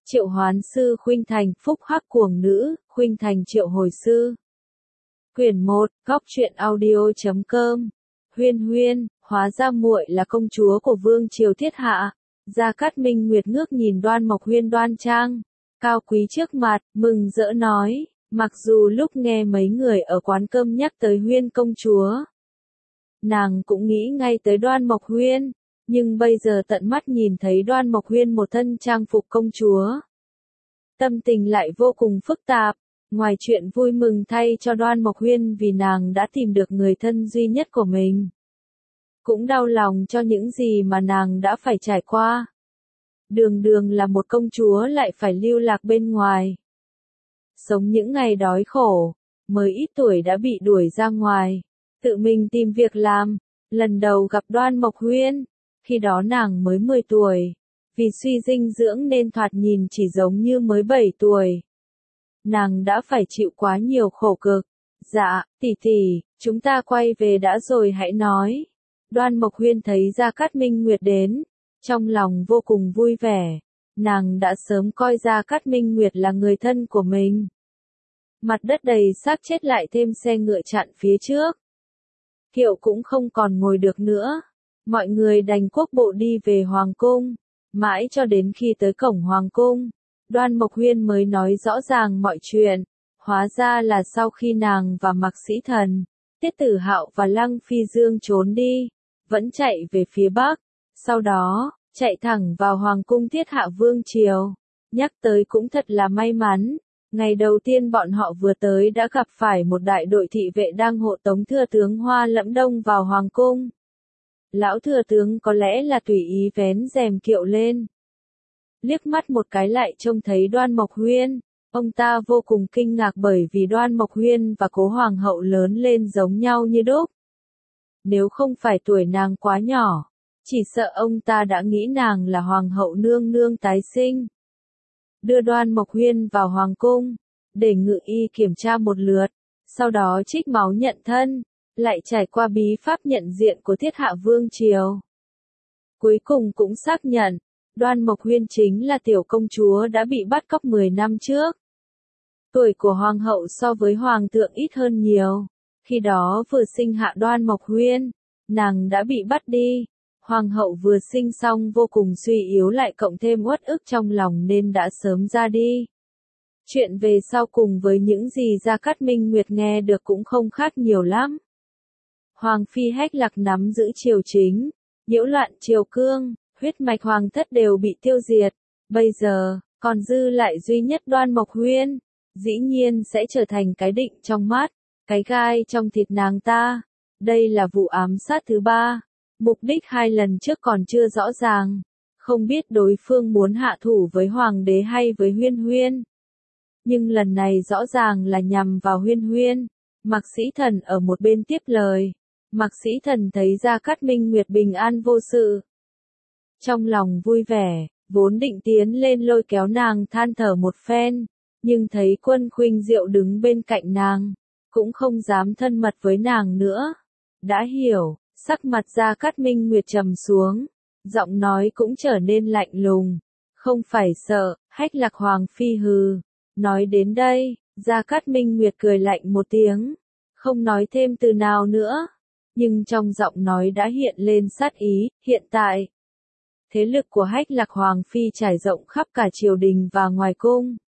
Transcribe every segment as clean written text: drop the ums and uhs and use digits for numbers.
Triệu hoán sư khuynh thành, phúc hắc cuồng nữ, khuynh thành triệu hồi sư. Quyển 1, góc truyện audio.com. Huyên Huyên, hóa ra muội là công chúa của vương triều Thiết Hạ. Gia Cát Minh Nguyệt ngước nhìn Đoan Mộc Huyên đoan trang, cao quý trước mặt, mừng rỡ nói, mặc dù lúc nghe mấy người ở quán cơm nhắc tới Huyên công chúa, nàng cũng nghĩ ngay tới Đoan Mộc Huyên, nhưng bây giờ tận mắt nhìn thấy Đoan Mộc Huyên một thân trang phục công chúa, tâm tình lại vô cùng phức tạp. Ngoài chuyện vui mừng thay cho Đoan Mộc Huyên vì nàng đã tìm được người thân duy nhất của mình, cũng đau lòng cho những gì mà nàng đã phải trải qua. Đường đường là một công chúa lại phải lưu lạc bên ngoài, sống những ngày đói khổ, mới ít tuổi đã bị đuổi ra ngoài, tự mình tìm việc làm. Lần đầu gặp Đoan Mộc Huyên, khi đó nàng mới 10 tuổi, vì suy dinh dưỡng nên thoạt nhìn chỉ giống như mới 7 tuổi. Nàng đã phải chịu quá nhiều khổ cực. Dạ, tỷ tỷ, chúng ta quay về đã rồi hãy nói. Đoan Mộc Huyên thấy Gia Cát Minh Nguyệt đến, trong lòng vô cùng vui vẻ. Nàng đã sớm coi Gia Cát Minh Nguyệt là người thân của mình. Mặt đất đầy xác chết lại thêm xe ngựa chặn phía trước, kiệu cũng không còn ngồi được nữa. Mọi người đành quốc bộ đi về Hoàng Cung. Mãi cho đến khi tới cổng Hoàng Cung, Đoan Mộc Huyên mới nói rõ ràng mọi chuyện. Hóa ra là sau khi nàng và Mạc Sĩ Thần, Tiết Tử Hạo và Lăng Phi Dương trốn đi, vẫn chạy về phía Bắc, sau đó, chạy thẳng vào Hoàng Cung Thiết Hạ Vương Triều. Nhắc tới cũng thật là may mắn, ngày đầu tiên bọn họ vừa tới đã gặp phải một đại đội thị vệ đang hộ tống thừa tướng Hoa Lẫm Đông vào Hoàng Cung. Lão thừa tướng có lẽ là tùy ý vén rèm kiệu lên, liếc mắt một cái lại trông thấy Đoan Mộc Huyên. Ông ta vô cùng kinh ngạc bởi vì Đoan Mộc Huyên và Cố Hoàng hậu lớn lên giống nhau như đúc. Nếu không phải tuổi nàng quá nhỏ, chỉ sợ ông ta đã nghĩ nàng là Hoàng hậu nương nương tái sinh. Đưa Đoan Mộc Huyên vào Hoàng Cung, để ngự y kiểm tra một lượt, sau đó trích máu nhận thân, lại trải qua bí pháp nhận diện của Thiết Hạ Vương Triều. Cuối cùng cũng xác nhận, Đoan Mộc Huyên chính là tiểu công chúa đã bị bắt cóc 10 năm trước. Tuổi của Hoàng hậu so với Hoàng thượng ít hơn nhiều. Khi đó vừa sinh hạ Đoan Mộc Huyên, nàng đã bị bắt đi. Hoàng hậu vừa sinh xong vô cùng suy yếu lại cộng thêm uất ức trong lòng nên đã sớm ra đi. Chuyện về sau cùng với những gì Gia Cát Minh Nguyệt nghe được cũng không khác nhiều lắm. Hoàng phi Hách Lạc nắm giữ triều chính, nhiễu loạn triều cương, huyết mạch hoàng thất đều bị tiêu diệt. Bây giờ, còn dư lại duy nhất Đoan Mộc Huyên, dĩ nhiên sẽ trở thành cái định trong mắt, cái gai trong thịt nàng ta. Đây là vụ ám sát thứ 3. Mục đích 2 lần trước còn chưa rõ ràng, không biết đối phương muốn hạ thủ với Hoàng đế hay với Huyên Huyên. Nhưng lần này rõ ràng là nhằm vào Huyên Huyên. Mạc Sĩ Thần ở một bên tiếp lời. Mạc Sĩ Thần thấy Gia Cát Minh Nguyệt bình an vô sự, trong lòng vui vẻ, vốn định tiến lên lôi kéo nàng than thở một phen, nhưng thấy Quân Khuynh Diệu đứng bên cạnh nàng, cũng không dám thân mật với nàng nữa. Đã hiểu, sắc mặt Gia Cát Minh Nguyệt trầm xuống, giọng nói cũng trở nên lạnh lùng. Không phải sợ, Hách Lạc Hoàng phi hừ. Nói đến đây, Gia Cát Minh Nguyệt cười lạnh một tiếng, không nói thêm từ nào nữa, nhưng trong giọng nói đã hiện lên sát ý. Hiện tại, thế lực của Hách Lạc Hoàng phi trải rộng khắp cả triều đình và ngoài cung.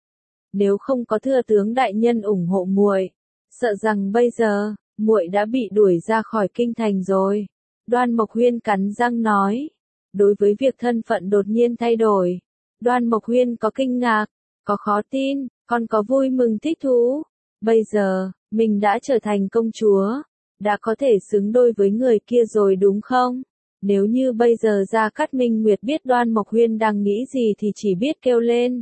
Nếu không có thừa tướng đại nhân ủng hộ muội, sợ rằng bây giờ muội đã bị đuổi ra khỏi kinh thành rồi. Đoan Mộc Huyên cắn răng nói. Đối với việc thân phận đột nhiên thay đổi, Đoan Mộc Huyên có kinh ngạc, có khó tin, còn có vui mừng thích thú. Bây giờ, mình đã trở thành công chúa, đã có thể xứng đôi với người kia rồi đúng không? Nếu như bây giờ Gia Cát Minh Nguyệt biết Đoan Mộc Huyên đang nghĩ gì thì chỉ biết kêu lên.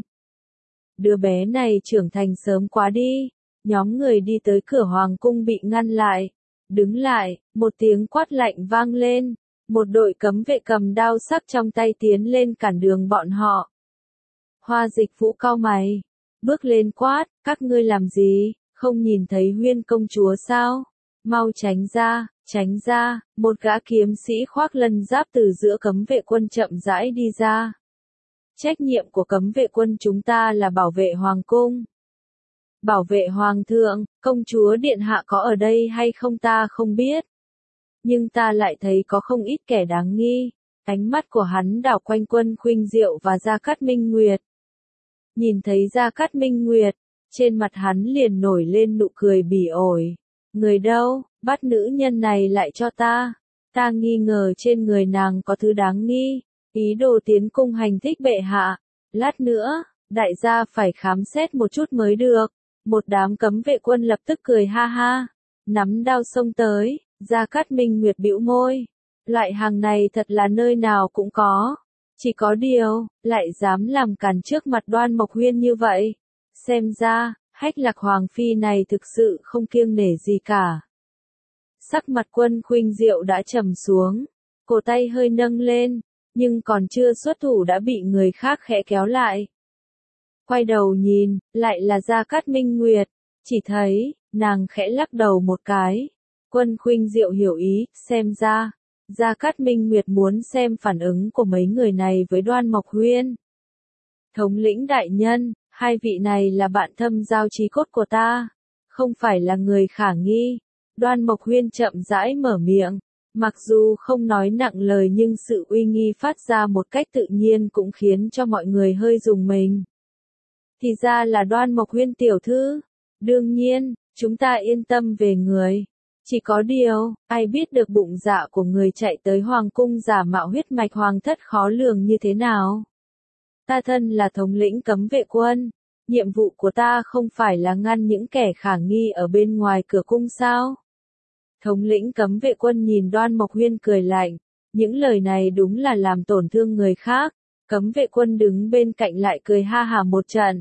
Đứa bé này trưởng thành sớm quá đi. Nhóm người đi tới cửa Hoàng Cung bị ngăn lại. Đứng lại, một tiếng quát lạnh vang lên. Một đội cấm vệ cầm đao sắc trong tay tiến lên cản đường bọn họ. Hoa Dịch Vũ cau mày, bước lên quát, các ngươi làm gì, không nhìn thấy Huyên công chúa sao? Mau tránh ra, một gã kiếm sĩ khoác lân giáp từ giữa cấm vệ quân chậm rãi đi ra. Trách nhiệm của cấm vệ quân chúng ta là bảo vệ hoàng cung. Bảo vệ hoàng thượng, công chúa điện hạ có ở đây hay không ta không biết. Nhưng ta lại thấy có không ít kẻ đáng nghi. Ánh mắt của hắn đảo quanh Quân Khuynh Diệu và Gia Cát Minh Nguyệt. Nhìn thấy Gia Cát Minh Nguyệt, trên mặt hắn liền nổi lên nụ cười bỉ ổi. Người đâu, bắt nữ nhân này lại cho ta. Ta nghi ngờ trên người nàng có thứ đáng nghi. Ý đồ tiến cung hành thích bệ hạ. Lát nữa, đại gia phải khám xét một chút mới được. Một đám cấm vệ quân lập tức cười ha ha. Nắm đao xông tới, Gia Cát Minh Nguyệt bĩu môi. Loại hàng này thật là nơi nào cũng có. Chỉ có điều, lại dám làm cản trước mặt Đoan Mộc Huyên như vậy. Xem ra, Hách Lạc Hoàng Phi này thực sự không kiêng nể gì cả. Sắc mặt Quân Khuynh Diệu đã trầm xuống. Cổ tay hơi nâng lên, nhưng còn chưa xuất thủ đã bị người khác khẽ kéo lại. Quay đầu nhìn, lại là Gia Cát Minh Nguyệt. Chỉ thấy, nàng khẽ lắc đầu một cái. Quân Khuynh Diệu hiểu ý, xem ra. Gia Cát Minh Nguyệt muốn xem phản ứng của mấy người này với Đoan Mộc Huyên. Thống lĩnh đại nhân, hai vị này là bạn thâm giao chí cốt của ta, không phải là người khả nghi. Đoan Mộc Huyên chậm rãi mở miệng, mặc dù không nói nặng lời nhưng sự uy nghi phát ra một cách tự nhiên cũng khiến cho mọi người hơi rùng mình. Thì ra là Đoan Mộc Huyên tiểu thư, đương nhiên, chúng ta yên tâm về người. Chỉ có điều, ai biết được bụng dạ của người chạy tới hoàng cung giả mạo huyết mạch hoàng thất khó lường như thế nào. Ta thân là thống lĩnh cấm vệ quân, nhiệm vụ của ta không phải là ngăn những kẻ khả nghi ở bên ngoài cửa cung sao? Thống lĩnh cấm vệ quân nhìn Đoan Mộc Huyên cười lạnh, những lời này đúng là làm tổn thương người khác. Cấm vệ quân đứng bên cạnh lại cười ha hà một trận.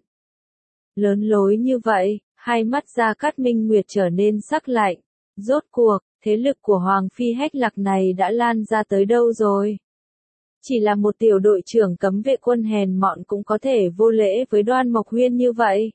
Lớn lối như vậy, hai mắt Gia Cát Minh Nguyệt trở nên sắc lạnh. Rốt cuộc, thế lực của Hoàng Phi Hách Lạc này đã lan ra tới đâu rồi? Chỉ là một tiểu đội trưởng cấm vệ quân hèn mọn cũng có thể vô lễ với Đoan Mộc Huyên như vậy.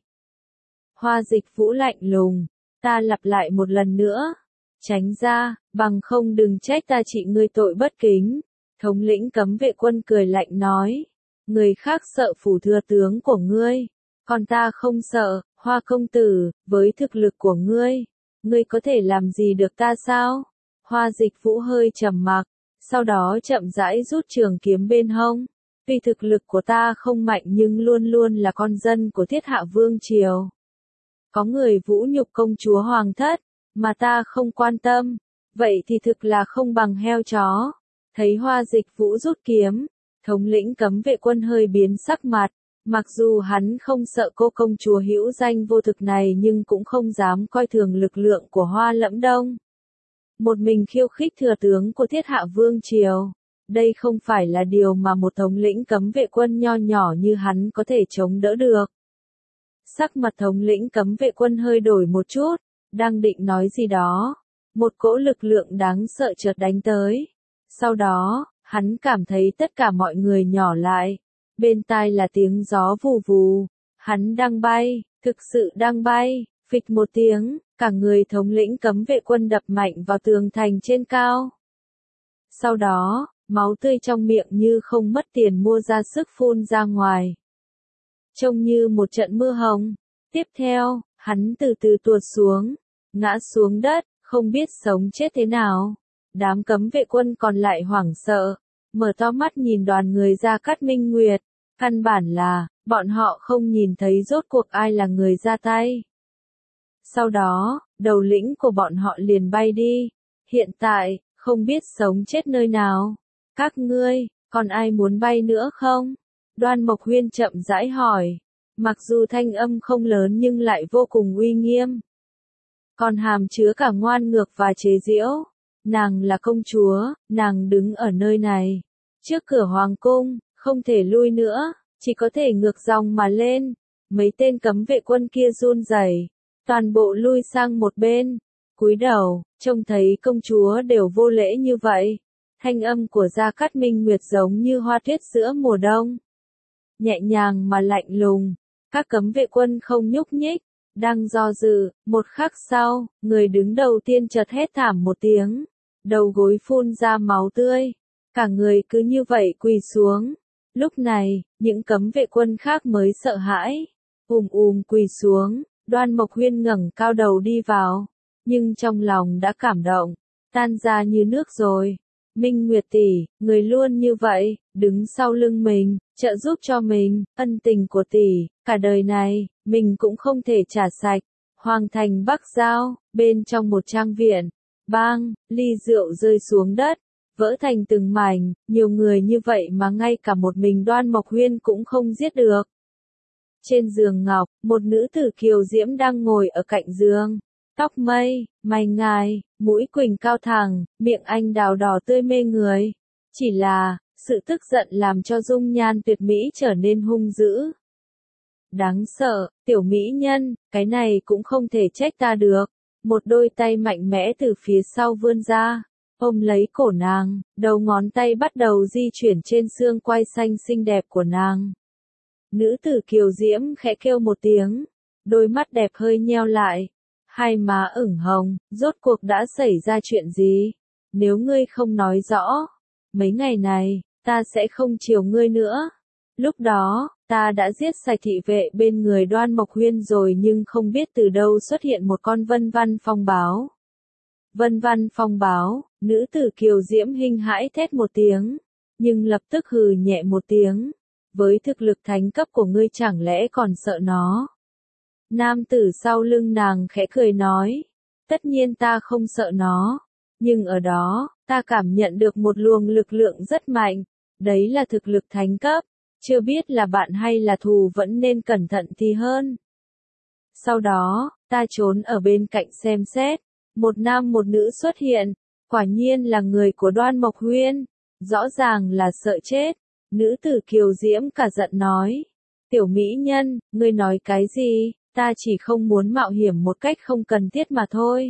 Hoa Dịch Vũ lạnh lùng, ta lặp lại một lần nữa. Tránh ra, bằng không đừng trách ta trị ngươi tội bất kính. Thống lĩnh cấm vệ quân cười lạnh nói. Người khác sợ phủ thừa tướng của ngươi. Còn ta không sợ, Hoa công tử, với thực lực của ngươi. Ngươi có thể làm gì được ta sao? Hoa Dịch Vũ hơi trầm mặc, sau đó chậm rãi rút trường kiếm bên hông. Tuy thực lực của ta không mạnh nhưng luôn luôn là con dân của Thiết Hạ Vương Triều. Có người vũ nhục công chúa hoàng thất, mà ta không quan tâm, vậy thì thực là không bằng heo chó. Thấy Hoa Dịch Vũ rút kiếm, thống lĩnh cấm vệ quân hơi biến sắc mặt. Mặc dù hắn không sợ cô công chúa hữu danh vô thực này nhưng cũng không dám coi thường lực lượng của Hoa Lẫm Đông. Một mình khiêu khích thừa tướng của Thiết Hạ Vương Triều. Đây không phải là điều mà một thống lĩnh cấm vệ quân nho nhỏ như hắn có thể chống đỡ được. Sắc mặt thống lĩnh cấm vệ quân hơi đổi một chút, đang định nói gì đó. Một cỗ lực lượng đáng sợ chợt đánh tới. Sau đó, hắn cảm thấy tất cả mọi người nhỏ lại. Bên tai là tiếng gió vù vù. Hắn đang bay, thực sự đang bay. Phịch một tiếng, cả người thống lĩnh cấm vệ quân đập mạnh vào tường thành trên cao. Sau đó, máu tươi trong miệng như không mất tiền mua ra sức phun ra ngoài. Trông như một trận mưa hồng. Tiếp theo, hắn từ từ tuột xuống, ngã xuống đất, không biết sống chết thế nào. Đám cấm vệ quân còn lại hoảng sợ, mở to mắt nhìn đoàn người Gia Cát Minh Nguyệt. Căn bản là, bọn họ không nhìn thấy rốt cuộc ai là người ra tay. Sau đó, đầu lĩnh của bọn họ liền bay đi. Hiện tại, không biết sống chết nơi nào. Các ngươi, còn ai muốn bay nữa không? Đoan Mộc Huyên chậm rãi hỏi. Mặc dù thanh âm không lớn nhưng lại vô cùng uy nghiêm. Còn hàm chứa cả ngoan ngược và chế giễu. Nàng là công chúa, nàng đứng ở nơi này. Trước cửa hoàng cung, không thể lui nữa, chỉ có thể ngược dòng mà lên. Mấy tên cấm vệ quân kia run rẩy, toàn bộ lui sang một bên, cúi đầu, trông thấy công chúa đều vô lễ như vậy. Thanh âm của Gia Cát Minh Nguyệt giống như hoa tuyết giữa mùa đông. Nhẹ nhàng mà lạnh lùng, các cấm vệ quân không nhúc nhích, đang do dự, một khắc sau, người đứng đầu tiên chợt hét thảm một tiếng, đầu gối phun ra máu tươi, cả người cứ như vậy quỳ xuống. Lúc này, những cấm vệ quân khác mới sợ hãi, quỳ xuống, Đoan Mộc Huyên ngẩng cao đầu đi vào, nhưng trong lòng đã cảm động, tan ra như nước rồi. Minh Nguyệt tỷ, người luôn như vậy, đứng sau lưng mình, trợ giúp cho mình, ân tình của tỷ, cả đời này, mình cũng không thể trả sạch. Hoàng thành Bắc Giao, bên trong một trang viện, bang, ly rượu rơi xuống đất, vỡ thành từng mảnh, nhiều người như vậy mà ngay cả một mình Đoan Mộc Huyên cũng không giết được. Trên giường ngọc, một nữ tử kiều diễm đang ngồi ở cạnh giường, tóc mây, mày ngài, mũi quỳnh cao thẳng, miệng anh đào đỏ tươi mê người. Chỉ là, sự tức giận làm cho dung nhan tuyệt mỹ trở nên hung dữ. Đáng sợ, tiểu mỹ nhân, cái này cũng không thể trách ta được. Một đôi tay mạnh mẽ từ phía sau vươn ra, ôm lấy cổ nàng, đầu ngón tay bắt đầu di chuyển trên xương quai xanh xinh đẹp của nàng. Nữ tử kiều diễm khẽ kêu một tiếng, đôi mắt đẹp hơi nheo lại, hai má ửng hồng, rốt cuộc đã xảy ra chuyện gì? Nếu ngươi không nói rõ, mấy ngày này, ta sẽ không chiều ngươi nữa. Lúc đó, ta đã giết sạch thị vệ bên người Đoan Mộc Huyên rồi nhưng không biết từ đâu xuất hiện một con vân văn phong báo. Vân văn phong báo, nữ tử kiều diễm hinh hãi thét một tiếng, nhưng lập tức hừ nhẹ một tiếng. Với thực lực thánh cấp của ngươi chẳng lẽ còn sợ nó? Nam tử sau lưng nàng khẽ cười nói, tất nhiên ta không sợ nó, nhưng ở đó, ta cảm nhận được một luồng lực lượng rất mạnh, đấy là thực lực thánh cấp, chưa biết là bạn hay là thù vẫn nên cẩn thận thì hơn. Sau đó, ta trốn ở bên cạnh xem xét, một nam một nữ xuất hiện, quả nhiên là người của Đoan Mộc Huyên, rõ ràng là sợ chết. Nữ tử kiều diễm cả giận nói, tiểu mỹ nhân, ngươi nói cái gì, ta chỉ không muốn mạo hiểm một cách không cần thiết mà thôi.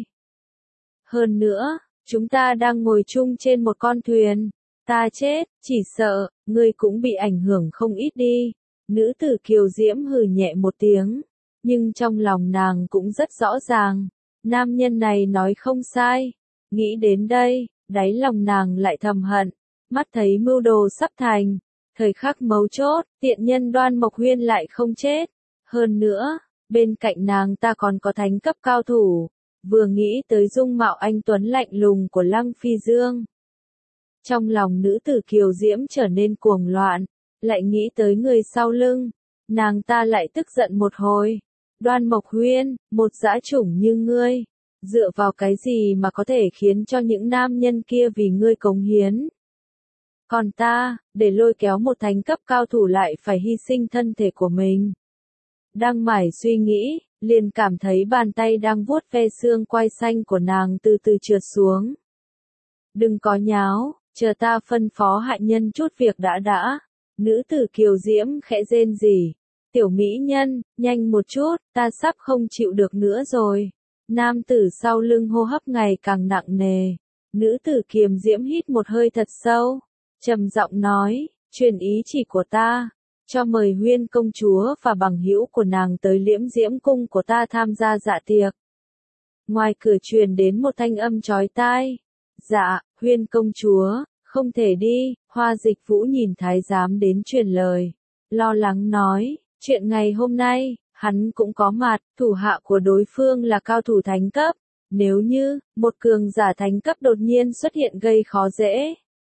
Hơn nữa, chúng ta đang ngồi chung trên một con thuyền, ta chết, chỉ sợ, ngươi cũng bị ảnh hưởng không ít đi. Nữ tử kiều diễm hừ nhẹ một tiếng, nhưng trong lòng nàng cũng rất rõ ràng, nam nhân này nói không sai. Nghĩ đến đây, đáy lòng nàng lại thầm hận, mắt thấy mưu đồ sắp thành. Thời khắc mấu chốt, tiện nhân Đoan Mộc Huyên lại không chết. Hơn nữa, bên cạnh nàng ta còn có thánh cấp cao thủ. Vừa nghĩ tới dung mạo anh tuấn lạnh lùng của Lăng Phi Dương. Trong lòng nữ tử kiều diễm trở nên cuồng loạn, lại nghĩ tới người sau lưng. Nàng ta lại tức giận một hồi. Đoan Mộc Huyên, một dã chủng như ngươi, dựa vào cái gì mà có thể khiến cho những nam nhân kia vì ngươi cống hiến? Còn ta, để lôi kéo một thánh cấp cao thủ lại phải hy sinh thân thể của mình. Đang mải suy nghĩ, liền cảm thấy bàn tay đang vuốt ve xương quai xanh của nàng từ từ trượt xuống. Đừng có nháo, chờ ta phân phó hạ nhân chút việc đã. Nữ tử kiều diễm khẽ rên rỉ. Tiểu mỹ nhân, nhanh một chút, ta sắp không chịu được nữa rồi. Nam tử sau lưng hô hấp ngày càng nặng nề. Nữ tử kiều diễm hít một hơi thật sâu. Trầm giọng nói, truyền ý chỉ của ta, cho mời Huyên công chúa và bằng hữu của nàng tới Liễm Diễm cung của ta tham gia dạ tiệc. Ngoài cửa truyền đến một thanh âm chói tai. Dạ, Huyên công chúa, không thể đi. Hoa Dịch Vũ nhìn thái giám đến truyền lời, lo lắng nói, chuyện ngày hôm nay, hắn cũng có mặt, thủ hạ của đối phương là cao thủ thánh cấp. Nếu như, một cường giả thánh cấp đột nhiên xuất hiện gây khó dễ.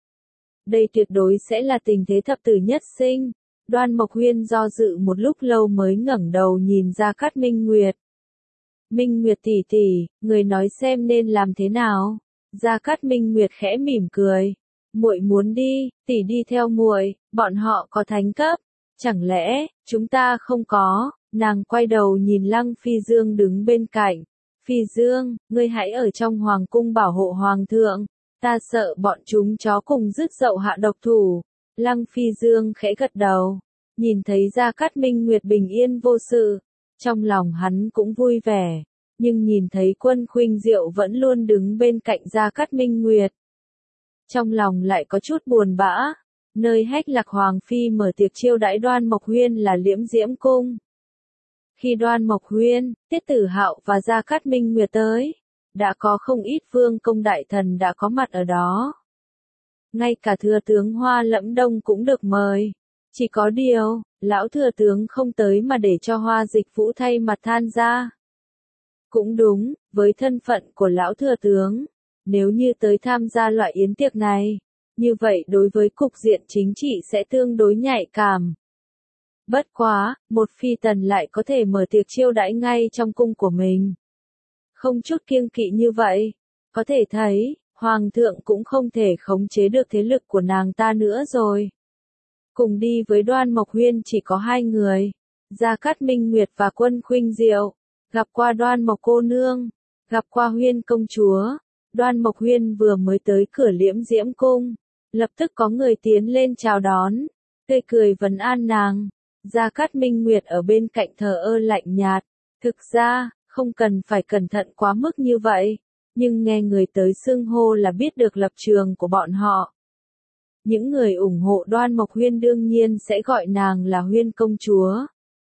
Đây tuyệt đối sẽ là tình thế thập tử nhất sinh. Đoan Mộc Huyên do dự một lúc lâu mới ngẩng đầu nhìn Gia Cát Minh Nguyệt. Minh Nguyệt tỷ tỷ, người nói xem nên làm thế nào? Gia Cát Minh Nguyệt khẽ mỉm cười. Muội muốn đi, tỷ đi theo muội, bọn họ có thánh cấp. Chẳng lẽ, chúng ta không có? Nàng quay đầu nhìn Lăng Phi Dương đứng bên cạnh. Phi Dương, ngươi hãy ở trong hoàng cung bảo hộ hoàng thượng. Ta sợ bọn chúng chó cùng dứt dậu hạ độc thủ. Lăng Phi Dương khẽ gật đầu. Nhìn thấy Gia Cát Minh Nguyệt bình yên vô sự. Trong lòng hắn cũng vui vẻ. Nhưng nhìn thấy Quân Khuynh Diệu vẫn luôn đứng bên cạnh Gia Cát Minh Nguyệt. Trong lòng lại có chút buồn bã. Nơi Hách Lạc Hoàng Phi mở tiệc chiêu đãi Đoan Mộc Huyên là Liễm Diễm cung. Khi Đoan Mộc Huyên, Tiết Tử Hạo và Gia Cát Minh Nguyệt tới, đã có không ít vương công đại thần đã có mặt ở đó. Ngay cả thừa tướng Hoa Lẫm Đông cũng được mời. Chỉ có điều, lão thừa tướng không tới mà để cho Hoa Dịch Vũ thay mặt tham gia. Cũng đúng, với thân phận của lão thừa tướng, nếu như tới tham gia loại yến tiệc này, như vậy đối với cục diện chính trị sẽ tương đối nhạy cảm. Bất quá, một phi tần lại có thể mở tiệc chiêu đãi ngay trong cung của mình. Không chút kiêng kỵ như vậy, có thể thấy, Hoàng thượng cũng không thể khống chế được thế lực của nàng ta nữa rồi. Cùng đi với Đoan Mộc Huyên chỉ có hai người, Gia Cát Minh Nguyệt và Quân Khuynh Diệu, gặp qua Đoan Mộc cô nương, gặp qua Huyên công chúa. Đoan Mộc Huyên vừa mới tới cửa Liễm Diễm cung, lập tức có người tiến lên chào đón, tươi cười vấn an nàng. Gia Cát Minh Nguyệt ở bên cạnh thờ ơ lạnh nhạt, thực ra, không cần phải cẩn thận quá mức như vậy, nhưng nghe người tới xưng hô là biết được lập trường của bọn họ. Những người ủng hộ Đoan Mộc Huyên đương nhiên sẽ gọi nàng là Huyên công chúa.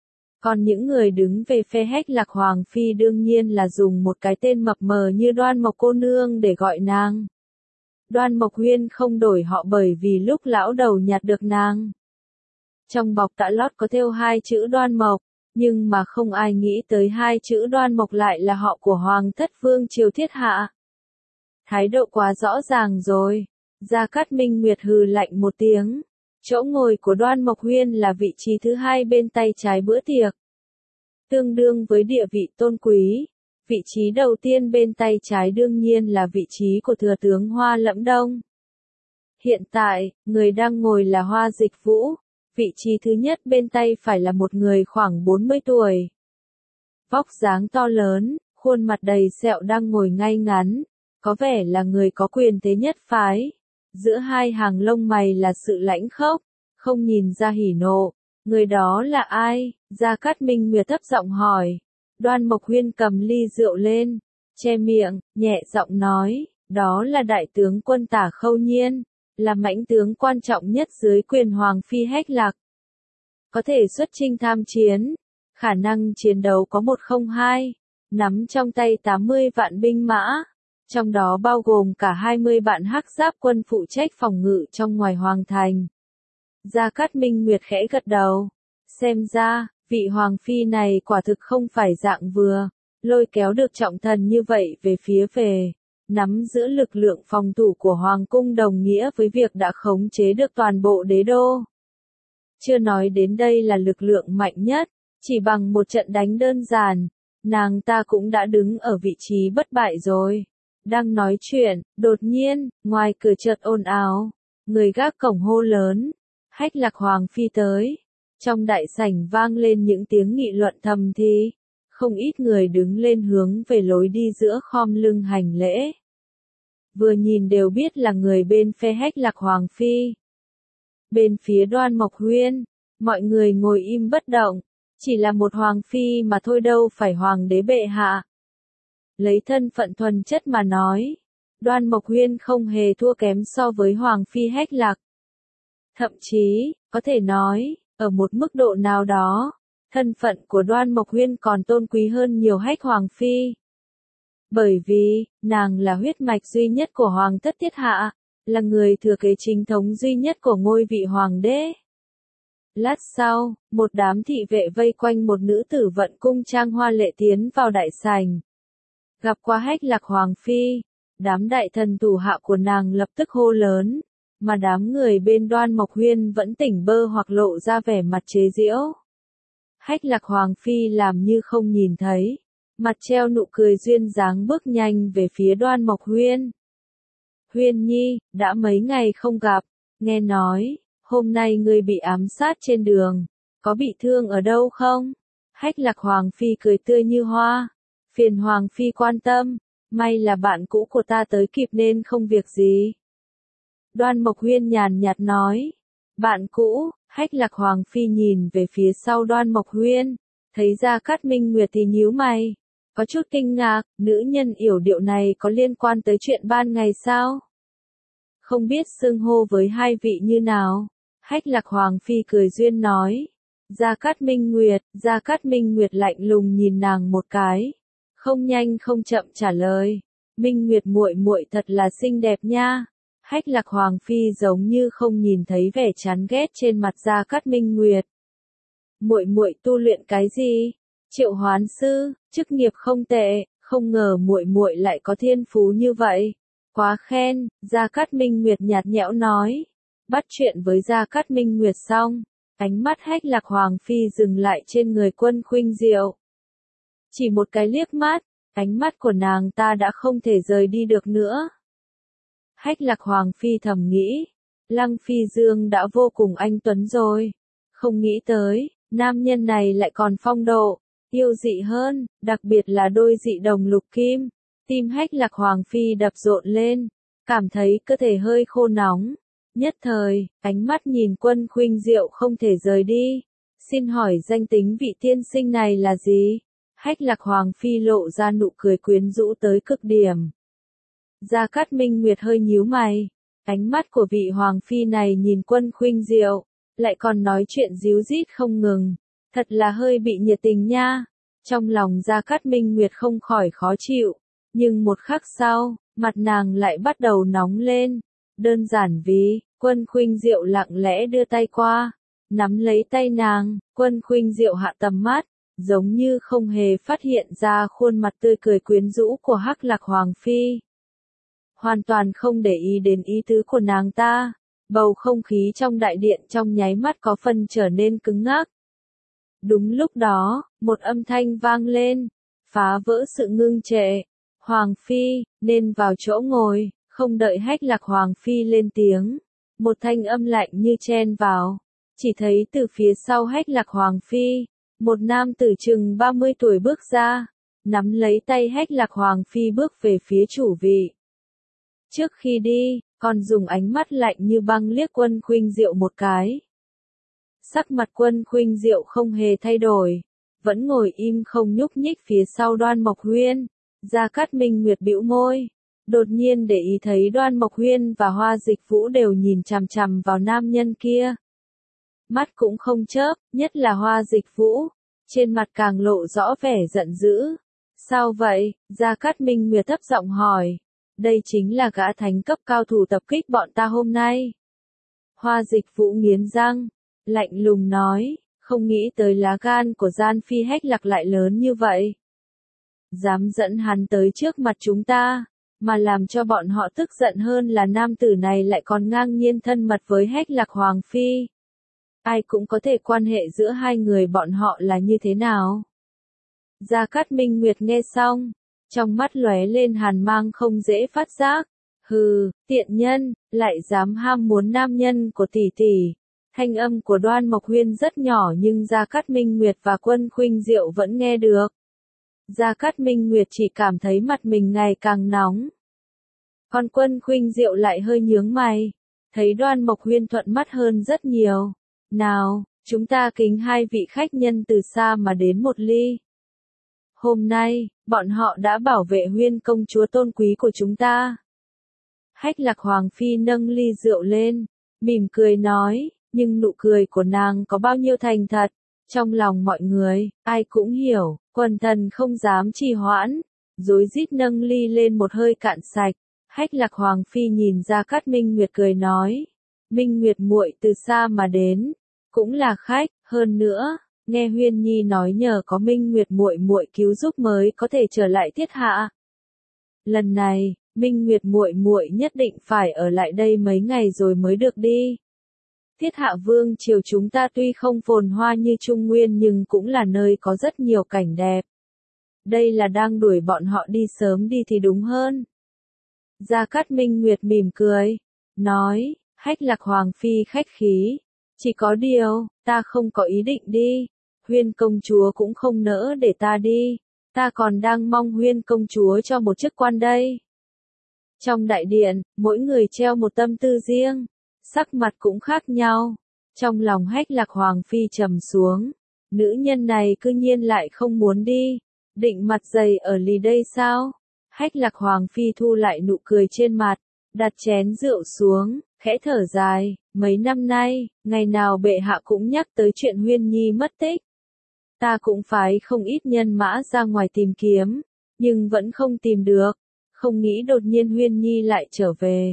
Còn những người đứng về phe Hách Lạc Hoàng phi đương nhiên là dùng một cái tên mập mờ như Đoan Mộc cô nương để gọi nàng. Đoan Mộc Huyên không đổi họ bởi vì lúc lão đầu nhặt được nàng, trong bọc tạ lót có thêu hai chữ Đoan Mộc, nhưng mà không ai nghĩ tới hai chữ Đoan Mộc lại là họ của Hoàng thất vương triều Thiết Hạ. Thái độ quá rõ ràng rồi. Gia Cát Minh Nguyệt hừ lạnh một tiếng. Chỗ ngồi của Đoan Mộc Huyên là vị trí thứ hai bên tay trái bữa tiệc, tương đương với địa vị tôn quý. Vị trí đầu tiên bên tay trái đương nhiên là vị trí của thừa tướng Hoa Lẫm Đông. Hiện tại, người đang ngồi là Hoa Dịch Vũ. Vị trí thứ nhất bên tay phải là một người khoảng 40 tuổi. Vóc dáng to lớn, khuôn mặt đầy sẹo đang ngồi ngay ngắn, có vẻ là người có quyền thế nhất phái. Giữa hai hàng lông mày là sự lãnh khốc, không nhìn ra hỉ nộ. Người đó là ai? Gia Cát Minh Nguyệt thấp giọng hỏi. Đoan Mộc Huyên cầm ly rượu lên, che miệng, nhẹ giọng nói, đó là đại tướng quân Tả Khâu Nhiên, là mãnh tướng quan trọng nhất dưới quyền Hoàng phi Hách Lạc. Có thể xuất chinh tham chiến, khả năng chiến đấu có 102, nắm trong tay 80 vạn binh mã, trong đó bao gồm cả 20 vạn hắc giáp quân phụ trách phòng ngự trong ngoài hoàng thành. Gia Cát Minh Nguyệt khẽ gật đầu, xem ra, vị Hoàng phi này quả thực không phải dạng vừa, lôi kéo được trọng thần như vậy về phía về. Nắm giữ lực lượng phòng thủ của Hoàng cung đồng nghĩa với việc đã khống chế được toàn bộ đế đô. Chưa nói đến đây là lực lượng mạnh nhất, chỉ bằng một trận đánh đơn giản, nàng ta cũng đã đứng ở vị trí bất bại rồi. Đang nói chuyện, đột nhiên, ngoài cửa chợt ồn ào, người gác cổng hô lớn, Hách Lạc Hoàng phi tới. Trong đại sảnh vang lên những tiếng nghị luận thầm thì, không ít người đứng lên hướng về lối đi giữa khom lưng hành lễ. Vừa nhìn đều biết là người bên phe Hách Lạc Hoàng phi. Bên phía Đoan Mộc Huyên, mọi người ngồi im bất động, chỉ là một hoàng phi mà thôi đâu phải hoàng đế bệ hạ. Lấy thân phận thuần chất mà nói, Đoan Mộc Huyên không hề thua kém so với Hoàng phi Hách Lạc. Thậm chí, có thể nói, ở một mức độ nào đó, thân phận của Đoan Mộc Huyên còn tôn quý hơn nhiều Hách Hoàng phi. Bởi vì, nàng là huyết mạch duy nhất của Hoàng thất Thiết Hạ, là người thừa kế chính thống duy nhất của ngôi vị Hoàng đế. Lát sau, một đám thị vệ vây quanh một nữ tử vận cung trang hoa lệ tiến vào đại sảnh. Gặp qua Hách Lạc Hoàng phi, đám đại thần thủ hạ của nàng lập tức hô lớn, mà đám người bên Đoan Mộc Huyên vẫn tỉnh bơ hoặc lộ ra vẻ mặt chế giễu. Hách Lạc Hoàng phi làm như không nhìn thấy, mặt treo nụ cười duyên dáng bước nhanh về phía Đoan Mộc Huyên. Huyên nhi, đã mấy ngày không gặp, nghe nói, hôm nay ngươi bị ám sát trên đường, có bị thương ở đâu không? Hách Lạc Hoàng phi cười tươi như hoa. Phiền Hoàng phi quan tâm, may là bạn cũ của ta tới kịp nên không việc gì. Đoan Mộc Huyên nhàn nhạt nói, bạn cũ. Hách Lạc Hoàng phi nhìn về phía sau Đoan Mộc Huyên, thấy Gia Cát Minh Nguyệt thì nhíu mày, có chút kinh ngạc, nữ nhân yểu điệu này có liên quan tới chuyện ban ngày sao? Không biết xưng hô với hai vị như nào? Hách Lạc Hoàng phi cười duyên nói, Gia Cát Minh Nguyệt lạnh lùng nhìn nàng một cái, không nhanh không chậm trả lời, Minh Nguyệt muội muội thật là xinh đẹp nha. Hách Lạc Hoàng phi giống như không nhìn thấy vẻ chán ghét trên mặt Gia Cát Minh Nguyệt. Muội muội tu luyện cái gì? Triệu hoán sư, chức nghiệp không tệ, không ngờ muội muội lại có thiên phú như vậy. Quá khen, Gia Cát Minh Nguyệt nhạt nhẽo nói. Bắt chuyện với Gia Cát Minh Nguyệt xong, ánh mắt Hách Lạc Hoàng phi dừng lại trên người Quân Khuynh Diệu. Chỉ một cái liếc mắt, ánh mắt của nàng ta đã không thể rời đi được nữa. Hách Lạc Hoàng phi thầm nghĩ, Lăng Phi Dương đã vô cùng anh tuấn rồi. Không nghĩ tới, nam nhân này lại còn phong độ, yêu dị hơn, đặc biệt là đôi dị đồng lục kim. Tim Hách Lạc Hoàng phi đập rộn lên, cảm thấy cơ thể hơi khô nóng. Nhất thời, ánh mắt nhìn Quân Khuynh Diệu không thể rời đi. Xin hỏi danh tính vị tiên sinh này là gì? Hách Lạc Hoàng phi lộ ra nụ cười quyến rũ tới cực điểm. Gia Cát Minh Nguyệt hơi nhíu mày. Ánh mắt của vị Hoàng phi này nhìn Quân Khuynh Diệu, lại còn nói chuyện díu dít không ngừng. Thật là hơi bị nhiệt tình nha. Trong lòng Gia Cát Minh Nguyệt không khỏi khó chịu. Nhưng một khắc sau, mặt nàng lại bắt đầu nóng lên. Đơn giản vì, Quân Khuynh Diệu lặng lẽ đưa tay qua, nắm lấy tay nàng. Quân Khuynh Diệu hạ tầm mắt, giống như không hề phát hiện ra khuôn mặt tươi cười quyến rũ của Hách Lạc Hoàng phi. Hoàn toàn không để ý đến ý tứ của nàng ta, bầu không khí trong đại điện trong nháy mắt có phần trở nên cứng ngắc. Đúng lúc đó, một âm thanh vang lên, phá vỡ sự ngưng trệ. Hoàng phi, nên vào chỗ ngồi. Không đợi Hách Lạc Hoàng phi lên tiếng, một thanh âm lạnh như chen vào. Chỉ thấy từ phía sau Hách Lạc Hoàng phi, một nam tử chừng 30 tuổi bước ra, nắm lấy tay Hách Lạc Hoàng phi bước về phía chủ vị. Trước khi đi, còn dùng ánh mắt lạnh như băng liếc Quân Khuynh Diệu một cái. Sắc mặt Quân Khuynh Diệu không hề thay đổi, vẫn ngồi im không nhúc nhích phía sau Đoan Mộc Huyên. Gia Cát Minh Nguyệt bĩu môi, đột nhiên để ý thấy Đoan Mộc Huyên và Hoa Dịch Vũ đều nhìn chằm chằm vào nam nhân kia. Mắt cũng không chớp, nhất là Hoa Dịch Vũ, trên mặt càng lộ rõ vẻ giận dữ. Sao vậy? Gia Cát Minh Nguyệt thấp giọng hỏi. Đây chính là gã thánh cấp cao thủ tập kích bọn ta hôm nay. Hoa Dịch Vũ nghiến răng, lạnh lùng nói, không nghĩ tới lá gan của Gian Phi Hách Lạc lại lớn như vậy. Dám dẫn hắn tới trước mặt chúng ta, mà làm cho bọn họ tức giận hơn là nam tử này lại còn ngang nhiên thân mật với Hách Lạc Hoàng phi. Ai cũng có thể quan hệ giữa hai người bọn họ là như thế nào. Gia Cát Minh Nguyệt nghe xong, trong mắt lóe lên hàn mang không dễ phát giác. Hừ, tiện nhân, lại dám ham muốn nam nhân của tỷ tỷ. Thanh âm của Đoan Mộc Huyên rất nhỏ nhưng Gia Cát Minh Nguyệt và Quân Khuynh Diệu vẫn nghe được. Gia Cát Minh Nguyệt chỉ cảm thấy mặt mình ngày càng nóng. Còn Quân Khuynh Diệu lại hơi nhướng mày, thấy Đoan Mộc Huyên thuận mắt hơn rất nhiều. Nào, chúng ta kính hai vị khách nhân từ xa mà đến một ly. Hôm nay, bọn họ đã bảo vệ Huyên công chúa tôn quý của chúng ta. Hách Lạc Hoàng phi nâng ly rượu lên, mỉm cười nói, nhưng nụ cười của nàng có bao nhiêu thành thật. Trong lòng mọi người, ai cũng hiểu, quần thần không dám trì hoãn, rối rít nâng ly lên một hơi cạn sạch. Hách Lạc Hoàng phi nhìn Gia Cát Minh Nguyệt cười nói, Minh Nguyệt muội từ xa mà đến, cũng là khách, hơn nữa, nghe Huyên Nhi nói nhờ có Minh Nguyệt muội muội cứu giúp mới có thể trở lại Thiết Hạ. Lần này, Minh Nguyệt muội muội nhất định phải ở lại đây mấy ngày rồi mới được đi. Thiết Hạ Vương triều chúng ta tuy không phồn hoa như Trung Nguyên nhưng cũng là nơi có rất nhiều cảnh đẹp. Đây là đang đuổi bọn họ đi sớm đi thì đúng hơn. Gia Cát Minh Nguyệt mỉm cười, nói, Hách Lạc Hoàng phi khách khí, chỉ có điều, ta không có ý định đi, Huyên công chúa cũng không nỡ để ta đi, ta còn đang mong Huyên công chúa cho một chức quan đây. Trong đại điện, mỗi người treo một tâm tư riêng, sắc mặt cũng khác nhau. Trong lòng Hách Lạc Hoàng phi trầm xuống, nữ nhân này cư nhiên lại không muốn đi, định mặt dày ở lì đây sao? Hách Lạc Hoàng phi thu lại nụ cười trên mặt, đặt chén rượu xuống, khẽ thở dài, mấy năm nay, ngày nào bệ hạ cũng nhắc tới chuyện Huyên Nhi mất tích. Ta cũng phái không ít nhân mã ra ngoài tìm kiếm, nhưng vẫn không tìm được, không nghĩ đột nhiên Huyên Nhi lại trở về.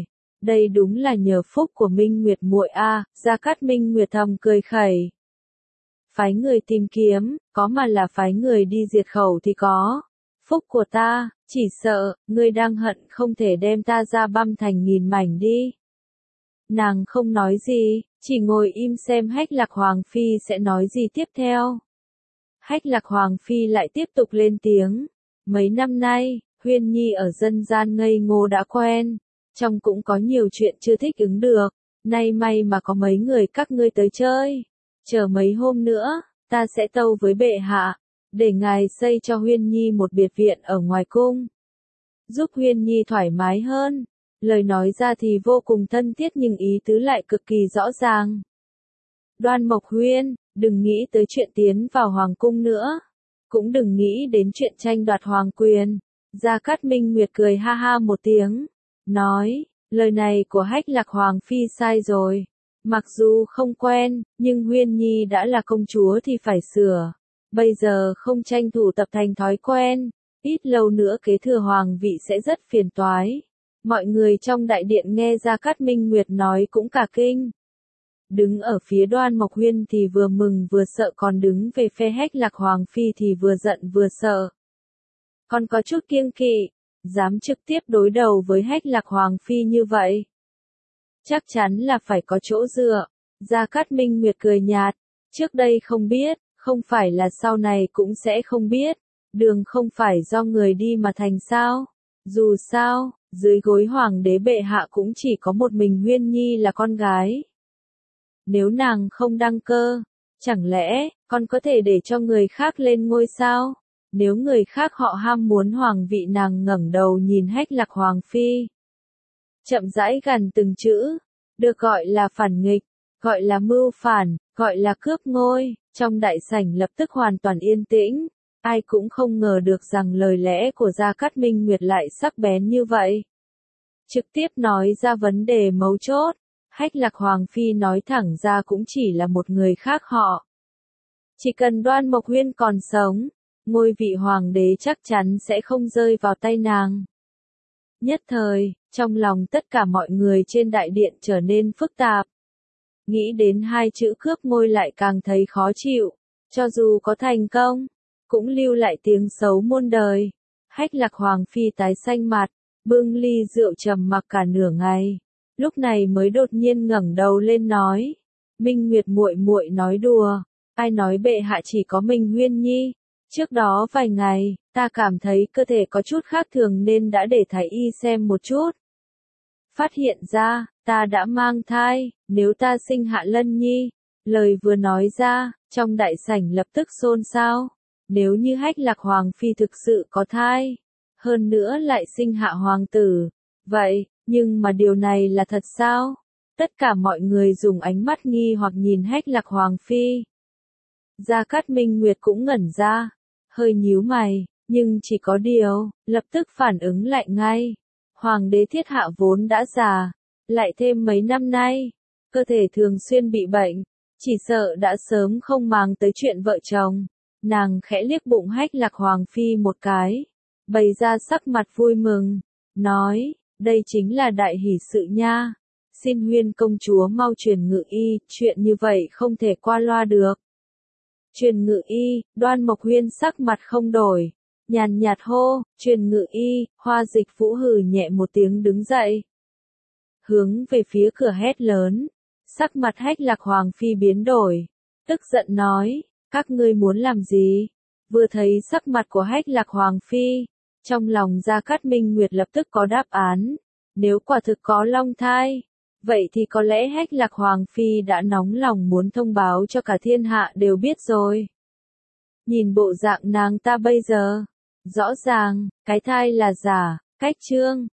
Đây đúng là nhờ phúc của Minh Nguyệt muội a, Gia Cát Minh Nguyệt thầm cười khẩy. Phái người tìm kiếm, có mà là phái người đi diệt khẩu thì có. Phúc của ta, chỉ sợ, ngươi đang hận không thể đem ta ra băm thành nghìn mảnh đi. Nàng không nói gì, chỉ ngồi im xem Hách Lạc Hoàng Phi sẽ nói gì tiếp theo. Hách Lạc Hoàng Phi lại tiếp tục lên tiếng. Mấy năm nay, Huyên Nhi ở dân gian ngây ngô đã quen, trong cũng có nhiều chuyện chưa thích ứng được, nay may mà có mấy người các ngươi tới chơi. Chờ mấy hôm nữa, ta sẽ tâu với bệ hạ, để ngài xây cho Huyên Nhi một biệt viện ở ngoài cung. Giúp Huyên Nhi thoải mái hơn. Lời nói ra thì vô cùng thân thiết nhưng ý tứ lại cực kỳ rõ ràng. Đoan Mộc Huyên, đừng nghĩ tới chuyện tiến vào hoàng cung nữa. Cũng đừng nghĩ đến chuyện tranh đoạt hoàng quyền. Gia Cát Minh Nguyệt cười ha ha một tiếng. Nói, lời này của Hách Lạc Hoàng Phi sai rồi. Mặc dù không quen, nhưng Huyên Nhi đã là công chúa thì phải sửa. Bây giờ không tranh thủ tập thành thói quen. Ít lâu nữa kế thừa hoàng vị sẽ rất phiền toái. Mọi người trong đại điện nghe Gia Cát Minh Nguyệt nói cũng cả kinh. Đứng ở phía Đoan Mộc Huyên thì vừa mừng vừa sợ, còn đứng về phe Hách Lạc Hoàng Phi thì vừa giận vừa sợ. Còn có chút kiêng kỵ, dám trực tiếp đối đầu với Hách Lạc Hoàng Phi như vậy. Chắc chắn là phải có chỗ dựa. Gia Cát Minh Nguyệt cười nhạt, trước đây không biết, không phải là sau này cũng sẽ không biết. Đường không phải do người đi mà thành sao. Dù sao, dưới gối hoàng đế bệ hạ cũng chỉ có một mình Huyên Nhi là con gái. Nếu nàng không đăng cơ, chẳng lẽ, con có thể để cho người khác lên ngôi sao? Nếu người khác họ ham muốn hoàng vị, nàng ngẩng đầu nhìn Hách Lạc Hoàng Phi. Chậm rãi gằn từng chữ, được gọi là phản nghịch, gọi là mưu phản, gọi là cướp ngôi. Trong đại sảnh lập tức hoàn toàn yên tĩnh. Ai cũng không ngờ được rằng lời lẽ của Gia Cát Minh Nguyệt lại sắc bén như vậy. Trực tiếp nói ra vấn đề mấu chốt. Hách Lạc Hoàng Phi nói thẳng ra cũng chỉ là một người khác họ. Chỉ cần Đoan Mộc Huyên còn sống, ngôi vị hoàng đế chắc chắn sẽ không rơi vào tay nàng. Nhất thời, trong lòng tất cả mọi người trên đại điện trở nên phức tạp. Nghĩ đến hai chữ cướp ngôi lại càng thấy khó chịu. Cho dù có thành công, cũng lưu lại tiếng xấu muôn đời. Hách Lạc Hoàng Phi tái xanh mặt, bưng ly rượu trầm mặc cả nửa ngày. Lúc này mới đột nhiên ngẩng đầu lên nói, Minh Nguyệt muội muội nói đùa, ai nói bệ hạ chỉ có mình Huyên Nhi. Trước đó vài ngày, ta cảm thấy cơ thể có chút khác thường nên đã để thái y xem một chút. Phát hiện ra, ta đã mang thai, nếu ta sinh hạ Lân Nhi. Lời vừa nói ra, trong đại sảnh lập tức xôn xao. Nếu như Hách Lạc Hoàng Phi thực sự có thai, hơn nữa lại sinh hạ hoàng tử, vậy, nhưng mà điều này là thật sao? Tất cả mọi người dùng ánh mắt nghi hoặc nhìn Hách Lạc Hoàng Phi. Gia Cát Minh Nguyệt cũng ngẩn ra, hơi nhíu mày, nhưng chỉ có điều, lập tức phản ứng lại ngay. Hoàng đế Thiết Hạ vốn đã già, lại thêm mấy năm nay, cơ thể thường xuyên bị bệnh, chỉ sợ đã sớm không màng tới chuyện vợ chồng. Nàng khẽ liếc bụng Hách Lạc Hoàng Phi một cái, bày ra sắc mặt vui mừng, nói, đây chính là đại hỷ sự nha. Xin Huyên công chúa mau truyền ngự y, chuyện như vậy không thể qua loa được. Truyền ngự y, Đoan Mộc Huyên sắc mặt không đổi, nhàn nhạt hô, truyền ngự y. Hoa Dịch Vũ hừ nhẹ một tiếng đứng dậy, hướng về phía cửa hét lớn. Sắc mặt Hách Lạc Hoàng Phi biến đổi, tức giận nói, các ngươi muốn làm gì? Vừa thấy sắc mặt của Hách Lạc Hoàng Phi, trong lòng Gia Cát Minh Nguyệt lập tức có đáp án. Nếu quả thực có long thai, vậy thì có lẽ Hách Lạc Hoàng Phi đã nóng lòng muốn thông báo cho cả thiên hạ đều biết rồi. Nhìn bộ dạng nàng ta bây giờ, rõ ràng, cái thai là giả, cách trương,